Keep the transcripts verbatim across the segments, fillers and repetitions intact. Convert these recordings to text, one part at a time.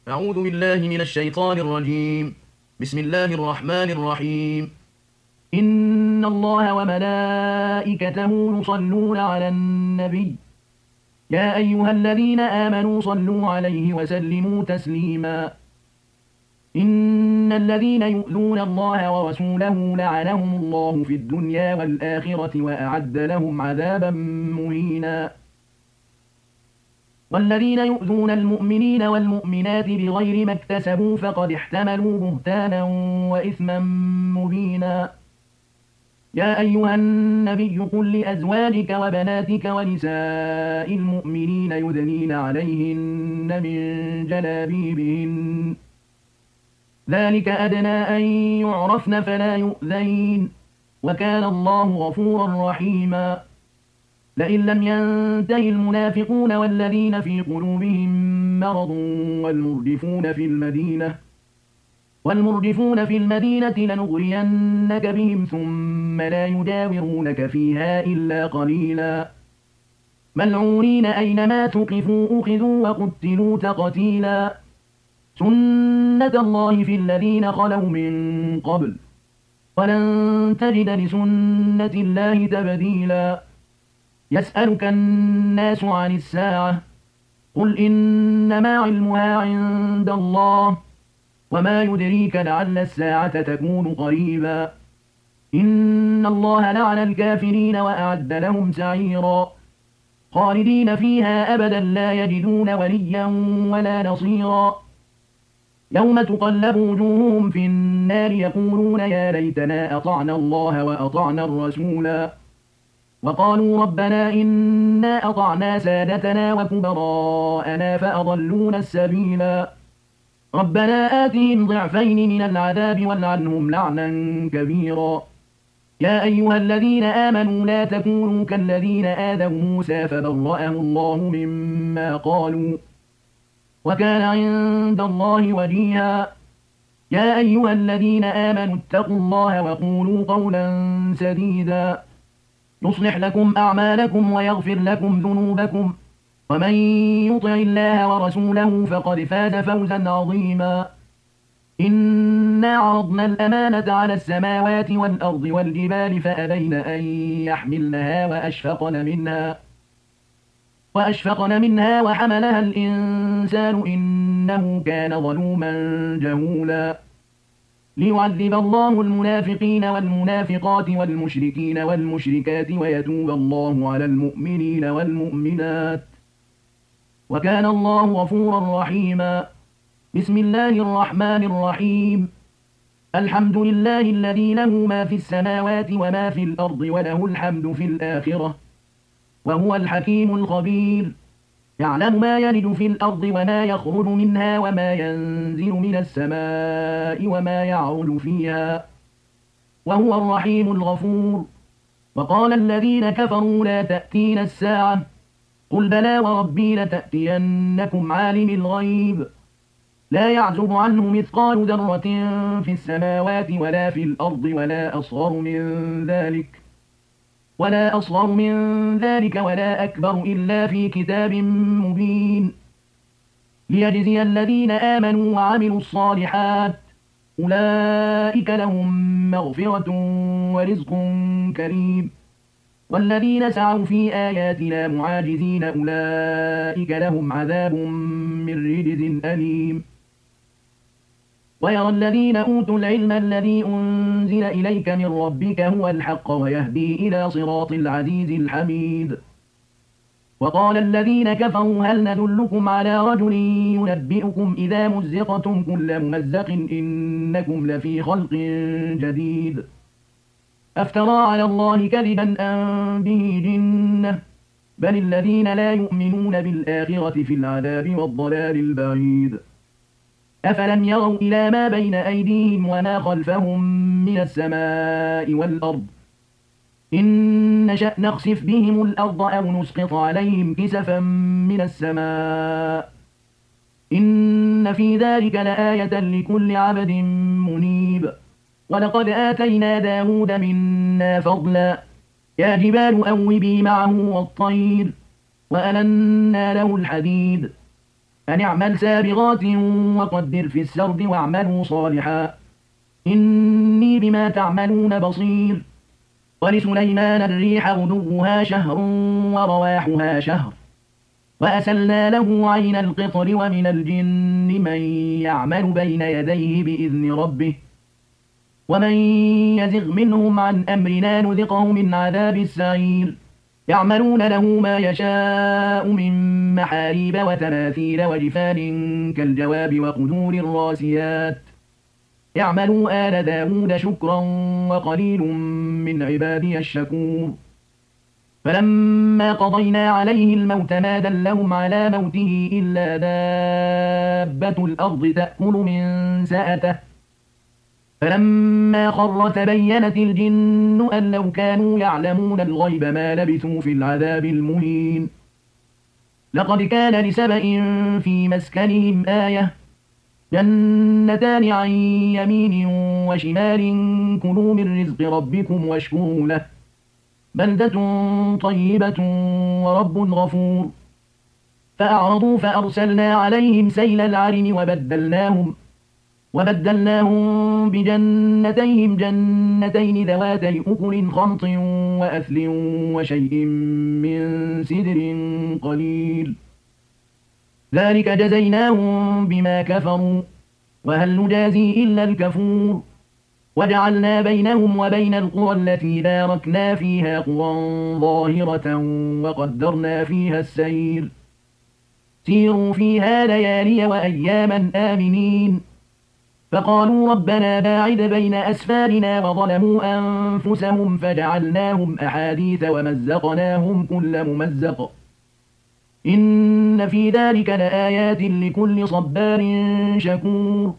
أعوذ بالله من الشيطان الرجيم. بسم الله الرحمن الرحيم. إن الله وملائكته يصلون على النبي يا أيها الذين آمنوا صلوا عليه وسلموا تسليما. إن الذين يؤذون الله ورسوله لعنهم الله في الدنيا والآخرة وأعد لهم عذابا مهينا. والذين يؤذون المؤمنين والمؤمنات بغير ما اكتسبوا فقد احتملوا بهتانا وإثما مبينا. يا أيها النبي قل لأزواجك وبناتك ونساء المؤمنين يدنين عليهن من جلابيبهن ذلك أدنى أن يعرفن فلا يؤذين وكان الله غفورا رحيما. لئن لم ينته المنافقون والذين في قلوبهم مرض والمرجفون في المدينة والمرجفون في المدينة لنغرينك بهم ثم لا يجاورونك فيها إلا قليلا ملعونين أينما ثقفوا أخذوا وقتلوا تقتيلا. سنة الله في الذين خلوا من قبل ولن تجد لسنة الله تبديلا. يسألك الناس عن الساعة قل إنما علمها عند الله وما يدريك لعل الساعة تكون قريبا. إن الله لعن الكافرين وأعد لهم سعيرا خالدين فيها أبدا لا يجدون وليا ولا نصيرا. يوم تقلب وجوههم في النار يقولون يا ليتنا أطعنا الله وأطعنا الرسولا وقالوا ربنا إنا أطعنا سادتنا وكبراءنا فأضلونا السبيلا. ربنا آتهم ضعفين من العذاب والعنهم لعنا كبيرا. يا أيها الذين آمنوا لا تكونوا كالذين آذوا موسى فبرأه الله مما قالوا وكان عند الله وجيها. يا أيها الذين آمنوا اتقوا الله وقولوا قولا سديدا يصلح لكم أعمالكم ويغفر لكم ذنوبكم ومن يطع الله ورسوله فقد فاز فوزا عظيما. إنا عرضنا الأمانة على السماوات والأرض والجبال فأبين أن يحملنها وأشفقن منها وأشفقن منها وحملها الإنسان إنه كان ظلوما جهولا. ليعذب الله المنافقين والمنافقات والمشركين والمشركات ويتوب الله على المؤمنين والمؤمنات وكان الله غفورا رحيما. بسم الله الرحمن الرحيم. الحمد لله الذي له ما في السماوات وما في الأرض وله الحمد في الآخرة وهو الحكيم الخبير. يعلم ما يلج في الأرض وما يخرج منها وما ينزل من السماء وما يعرج فيها وهو الرحيم الغفور. وقال الذين كفروا لا تأتينا الساعة قل بلى وربي لتأتينكم عالم الغيب لا يعزب عنه مثقال ذرة في السماوات ولا في الأرض ولا أصغر من ذلك ولا أصغر من ذلك ولا أكبر إلا في كتاب مبين. ليجزي الذين آمنوا وعملوا الصالحات أولئك لهم مغفرة ورزق كريم. والذين سعوا في آياتنا معاجزين أولئك لهم عذاب من رجز أليم. ويرى الذين أوتوا العلم الذي أنزل إليك من ربك هو الحق ويهدي إلى صراط العزيز الحميد. وقال الذين كفروا هل ندلكم على رجل ينبئكم إذا مزقتم كل ممزق إنكم لفي خلق جديد أفترى على الله كذبا أم به جنة بل الذين لا يؤمنون بالآخرة في العذاب والضلال البعيد. أفلم يروا إلى ما بين أيديهم وما خلفهم من السماء والأرض إن نشأ نخسف بهم الأرض أو نسقط عليهم كسفا من السماء إن في ذلك لآية لكل عبد منيب. ولقد آتينا داود منا فضلا يا جبال أوبي معه والطير وألنا له الحديد أن اعمل سابغات وقدر في السرد واعملوا صالحا إني بما تعملون بصير ولسليمان الريح غدوها شهر ورواحها شهر وأسلنا له عين القطر ومن الجن من يعمل بين يديه بإذن ربه ومن يزغ منهم عن أمرنا نذقه من عذاب السعير يعملون له ما يشاء من محاريب وتماثيل وجفان كالجواب وقدور الراسيات يعملوا آل داود شكرا وقليل من عبادي الشكور فلما قضينا عليه الموت ما دلهم على موته إلا دابة الأرض تأكل من سأته فلما خر تبينت الجن أن لو كانوا يعلمون الغيب ما لبثوا في العذاب المهين لقد كان لسبإ في مسكنهم آية جنتان عن يمين وشمال كلوا من رزق ربكم واشكروا له بلدة طيبة ورب غفور فأعرضوا فأرسلنا عليهم سيل العرم وبدلناهم وبدلناهم بجنتيهم جنتين ذواتي أكل خمط وأثل وشيء من سدر قليل ذلك جزيناهم بما كفروا وهل نجازي إلا الكفور وجعلنا بينهم وبين القرى التي باركنا فيها قرى ظاهرة وقدرنا فيها السير سيروا فيها ليالي وأياما آمنين فقالوا ربنا باعد بين أسفارنا وظلموا أنفسهم فجعلناهم أحاديث ومزقناهم كل ممزق إن في ذلك لآيات لكل صبار شكور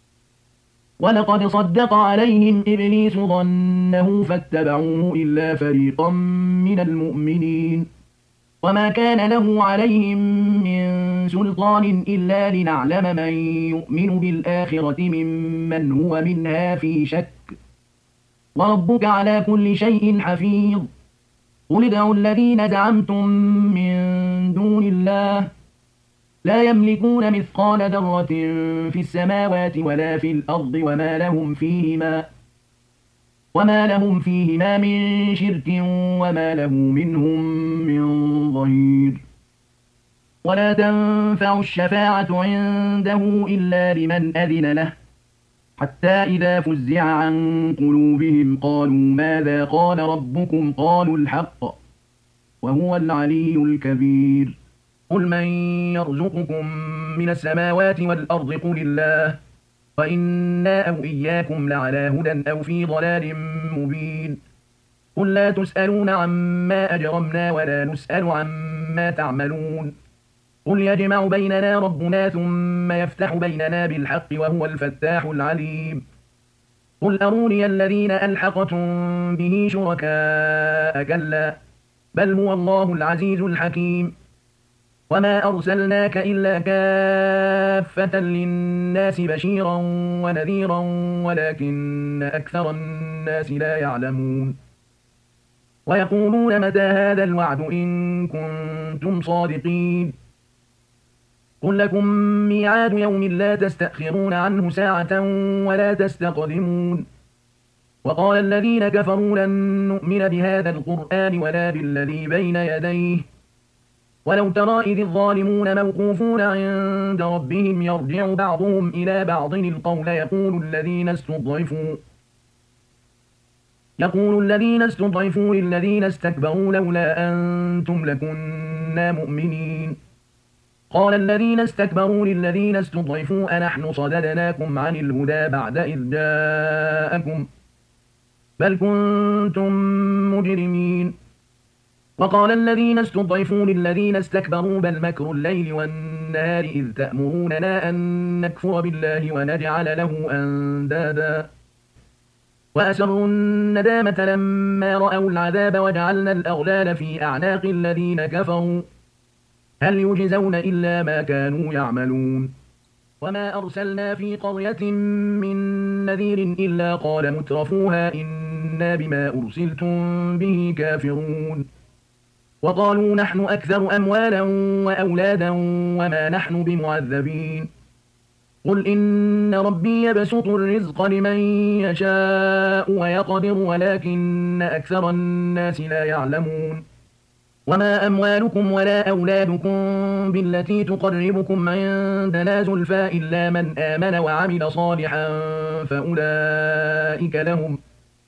ولقد صدق عليهم إبليس ظنه فاتبعوه إلا فريقا من المؤمنين وما كان له عليهم من سلطان إلا لنعلم من يؤمن بالآخرة ممن هو منها في شك وربك على كل شيء حفيظ قل ادعوا الذين زعمتم من دون الله لا يملكون مثقال ذرة في السماوات ولا في الأرض وما لهم فيهما وما لهم فيهما من شرك وما له منهم من ظهير ولا تنفع الشفاعة عنده إلا لمن أذن له حتى إذا فزع عن قلوبهم قالوا ماذا قال ربكم قالوا الحق وهو العلي الكبير قل من يرزقكم من السماوات والأرض قل الله وإنا أو إياكم لعلى هدى أو في ضلال مبين قل لا تسألون عما أجرمنا ولا نسأل عما تعملون قل يجمع بيننا ربنا ثم يفتح بيننا بالحق وهو الفتاح العليم قل أروني الذين ألحقتم به شركاء كلا بل هو الله العزيز الحكيم وما أرسلناك إلا كافة للناس بشيرا ونذيرا ولكن أكثر الناس لا يعلمون ويقولون متى هذا الوعد إن كنتم صادقين قل لكم ميعاد يوم لا تستأخرون عنه ساعة ولا تستقدمون وقال الذين كفروا لن نؤمن بهذا القرآن ولا بالذي بين يديه ولو ترى إذ الظالمون موقوفون عند ربهم يرجع بعضهم إلى بعض القول يقول الذين استضعفوا يقول الذين استضعفوا للذين استكبروا لولا أنتم لكنا مؤمنين قال الذين استكبروا للذين استضعفوا أنحن صددناكم عن الهدى بعد إذ جاءكم بل كنتم مجرمين وقال الذين استضعفوا للذين استكبروا بل مكر الليل والنهار إذ تأمروننا أن نكفر بالله ونجعل له أندادا وأسروا الندامة لما رأوا العذاب وجعلنا الأغلال في أعناق الذين كفروا هل يجزون إلا ما كانوا يعملون وما أرسلنا في قرية من نذير إلا قال مترفوها إنا بما أرسلتم به كافرون وقالوا نحن أكثر أموالا وأولادا وما نحن بمعذبين قل إن ربي يبسط الرزق لمن يشاء ويقدر ولكن أكثر الناس لا يعلمون وما أموالكم ولا أولادكم بالتي تقربكم عندنا زلفى إلا من آمن وعمل صالحا فأولئك لهم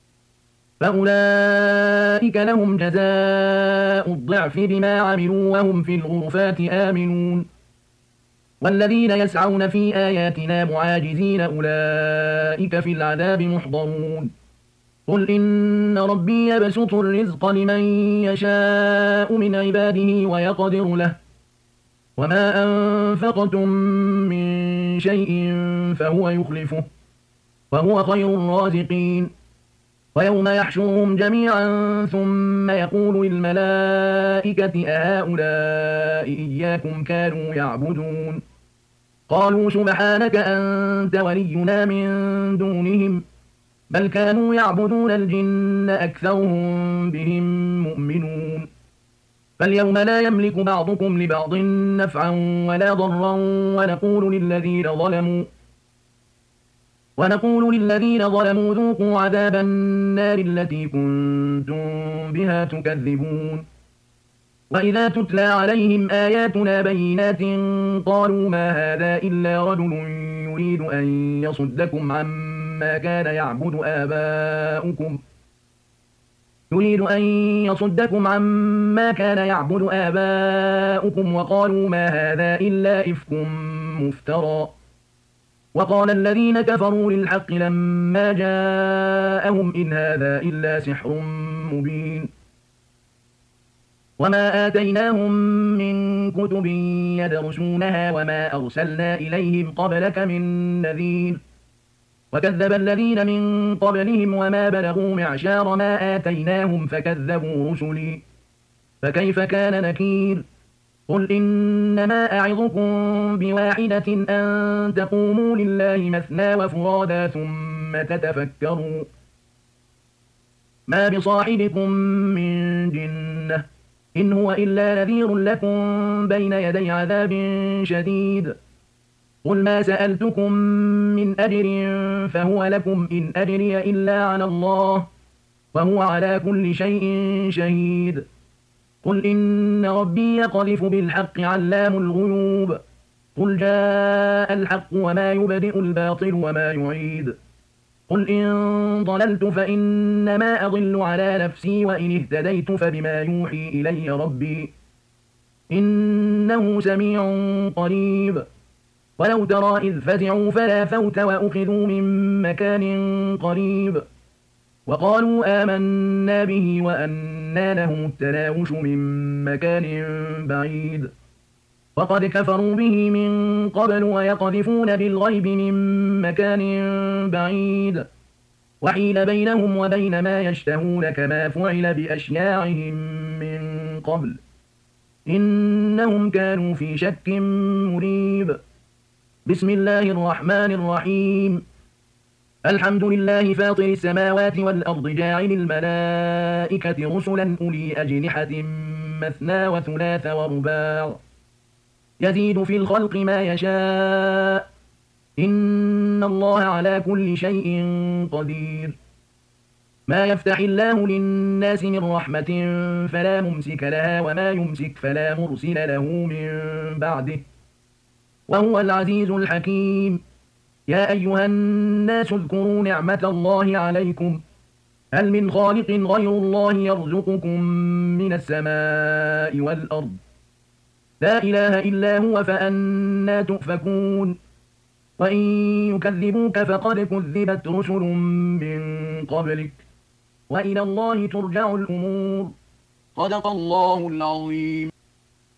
فأولئك لهم جزاء الضعف بما عملوا وهم في الغرفات آمنون والذين يسعون في آياتنا معاجزين أولئك في العذاب محضرون قل إن ربي يبسط الرزق لمن يشاء من عباده ويقدر له وما أنفقتم من شيء فهو يخلفه وهو خير الرازقين ويوم يحشرهم جميعا ثم يقول للملائكة أهؤلاء إياكم كانوا يعبدون قالوا سبحانك أنت ولينا من دونهم بل كانوا يعبدون الجن أكثرهم بهم مؤمنون فاليوم لا يملك بعضكم لبعض نفعا ولا ضرا ونقول للذين ظلموا ونقول للذين ظلموا ذوقوا عذاب النار التي كنتم بها تكذبون وإذا تتلى عليهم آياتنا بينات قالوا ما هذا إلا رجل يريد أن يصدكم عما كان يعبد آباؤكم يريد أن يصدكم عما كان يعبد آباؤكم وقالوا ما هذا إلا إفك مفترى وقال الذين كفروا للحق لما جاءهم إن هذا إلا سحر مبين وما آتيناهم من كتب يدرسونها وما أرسلنا إليهم قبلك من نذير وكذب الذين من قبلهم وما بلغوا معشار ما آتيناهم فكذبوا رسلي فكيف كان نكير قل إنما أعظكم بواحدة أن تقوموا لله مثنى وفرادا ثم تتفكروا ما بصاحبكم من جنة إن هو إلا نذير لكم بين يدي عذاب شديد قل ما سألتكم من أجر فهو لكم إن أجري إلا على الله وهو على كل شيء شهيد قل إن ربي يقذف بالحق علام الغيوب قل جاء الحق وما يبدئ الباطل وما يعيد قل إن ضللت فإنما أضل على نفسي وإن اهتديت فبما يوحي إلي ربي إنه سميع قريب ولو ترى إذ فزعوا فلا فوت وأخذوا من مكان قريب وقالوا آمنا به وأنى لهم التناوش من مكان بعيد وقد كفروا به من قبل ويقذفون بالغيب من مكان بعيد وحيل بينهم وبين ما يشتهون كما فعل بأشياعهم من قبل إنهم كانوا في شك مريب بسم الله الرحمن الرحيم الحمد لله فاطر السماوات والأرض جاعل الملائكة رسلا أولي أجنحة مثنى وثلاث ورباع يزيد في الخلق ما يشاء إن الله على كل شيء قدير ما يفتح الله للناس من رحمة فلا ممسك لها وما يمسك فلا مرسل له من بعده وهو العزيز الحكيم يا أيها الناس اذكروا نعمة الله عليكم هل من خالق غير الله يرزقكم من السماء والأرض لا إله إلا هو فأنى تؤفكون وإن يكذبوك فقد كذبت رسل من قبلك وإلى الله ترجع الأمور صدق الله العظيم.